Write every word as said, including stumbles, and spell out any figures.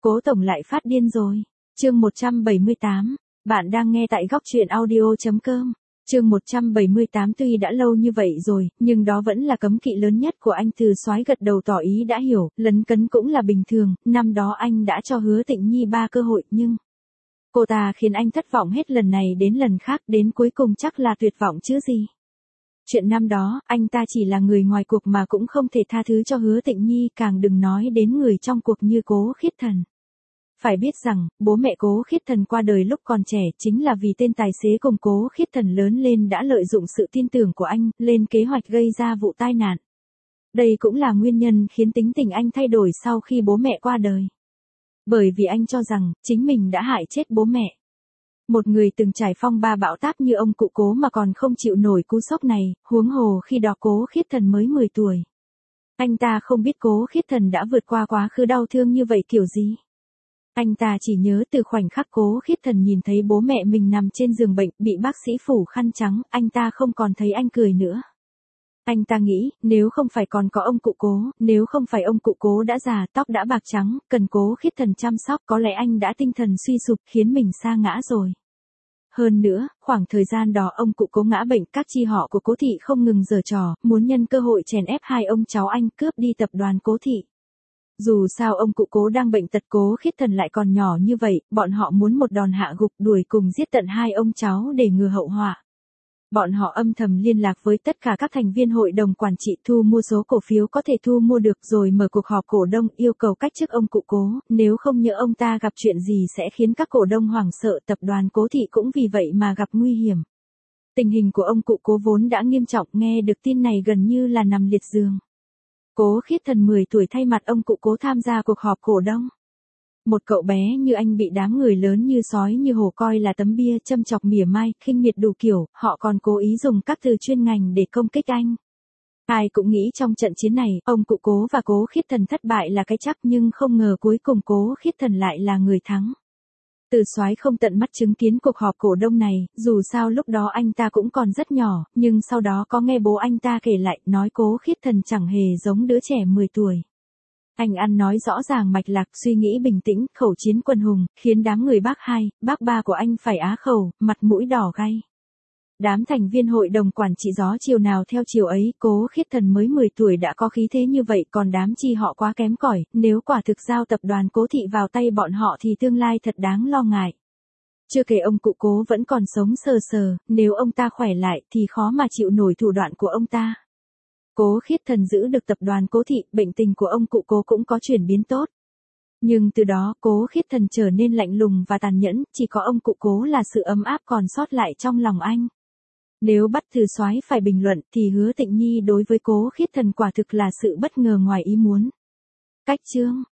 Cố tổng lại phát điên rồi. Chương một trăm bảy mươi tám. Bạn đang nghe tại góc truyện audio chấm com. Chương một trăm bảy mươi tám tuy đã lâu như vậy rồi, nhưng đó vẫn là cấm kỵ lớn nhất của anh. Từ Soái gật đầu tỏ ý đã hiểu, lấn cấn cũng là bình thường, năm đó anh đã cho Hứa Tịnh Nhi ba cơ hội nhưng cô ta khiến anh thất vọng hết lần này đến lần khác, đến cuối cùng chắc là tuyệt vọng chứ gì. Chuyện năm đó, anh ta chỉ là người ngoài cuộc mà cũng không thể tha thứ cho Hứa Tịnh Nhi, càng đừng nói đến người trong cuộc như Cố Khiết Thần. Phải biết rằng, bố mẹ Cố Khiết Thần qua đời lúc còn trẻ chính là vì tên tài xế cùng Cố Khiết Thần lớn lên đã lợi dụng sự tin tưởng của anh, lên kế hoạch gây ra vụ tai nạn. Đây cũng là nguyên nhân khiến tính tình anh thay đổi sau khi bố mẹ qua đời. Bởi vì anh cho rằng, chính mình đã hại chết bố mẹ. Một người từng trải phong ba bão táp như ông cụ Cố mà còn không chịu nổi cú sốc này, huống hồ khi đó Cố Khiết Thần mới mười tuổi. Anh ta không biết Cố Khiết Thần đã vượt qua quá khứ đau thương như vậy kiểu gì. Anh ta chỉ nhớ từ khoảnh khắc Cố Khiết Thần nhìn thấy bố mẹ mình nằm trên giường bệnh, bị bác sĩ phủ khăn trắng, anh ta không còn thấy anh cười nữa. Anh ta nghĩ, nếu không phải còn có ông cụ Cố, nếu không phải ông cụ Cố đã già, tóc đã bạc trắng, cần Cố Khiết Thần chăm sóc, có lẽ anh đã tinh thần suy sụp, khiến mình sa ngã rồi. Hơn nữa, khoảng thời gian đó ông cụ Cố ngã bệnh, các chi họ của Cố thị không ngừng giở trò, muốn nhân cơ hội chèn ép hai ông cháu anh, cướp đi tập đoàn Cố thị. Dù sao ông cụ Cố đang bệnh tật, Cố Khiết Thần lại còn nhỏ như vậy, bọn họ muốn một đòn hạ gục, đuổi cùng giết tận hai ông cháu để ngừa hậu họa. Bọn họ âm thầm liên lạc với tất cả các thành viên hội đồng quản trị, thu mua số cổ phiếu có thể thu mua được, rồi mở cuộc họp cổ đông yêu cầu cách chức ông cụ Cố, nếu không nhỡ ông ta gặp chuyện gì sẽ khiến các cổ đông hoảng sợ, tập đoàn Cố thị cũng vì vậy mà gặp nguy hiểm. Tình hình của ông cụ Cố vốn đã nghiêm trọng, nghe được tin này gần như là nằm liệt giường. Cố Khiết Thần mười tuổi thay mặt ông cụ Cố tham gia cuộc họp cổ đông. Một cậu bé như anh bị đám người lớn như sói như hổ coi là tấm bia, châm chọc mỉa mai, khinh miệt đủ kiểu, họ còn cố ý dùng các từ chuyên ngành để công kích anh. Ai cũng nghĩ trong trận chiến này, ông cụ Cố và Cố Khiết Thần thất bại là cái chắc, nhưng không ngờ cuối cùng Cố Khiết Thần lại là người thắng. Từ Soái không tận mắt chứng kiến cuộc họp cổ đông này, dù sao lúc đó anh ta cũng còn rất nhỏ, nhưng sau đó có nghe bố anh ta kể lại, nói Cố Khiết Thần chẳng hề giống đứa trẻ mười tuổi. Anh ăn nói rõ ràng mạch lạc, suy nghĩ bình tĩnh, khẩu chiến quần hùng, khiến đám người bác hai, bác ba của anh phải á khẩu, mặt mũi đỏ gay. Đám thành viên hội đồng quản trị gió chiều nào theo chiều ấy, Cố Khiết Thần mới mười tuổi đã có khí thế như vậy, còn đám chi họ quá kém cỏi, nếu quả thực giao tập đoàn Cố thị vào tay bọn họ thì tương lai thật đáng lo ngại. Chưa kể ông cụ Cố vẫn còn sống sờ sờ, nếu ông ta khỏe lại thì khó mà chịu nổi thủ đoạn của ông ta. Cố Khiết Thần giữ được tập đoàn Cố thị, bệnh tình của ông cụ Cố cũng có chuyển biến tốt. Nhưng từ đó, Cố Khiết Thần trở nên lạnh lùng và tàn nhẫn, chỉ có ông cụ Cố là sự ấm áp còn sót lại trong lòng anh. Nếu bắt Từ Soái phải bình luận thì Hứa Tịnh Nhi đối với Cố Khiết Thần quả thực là sự bất ngờ ngoài ý muốn. Cách chương,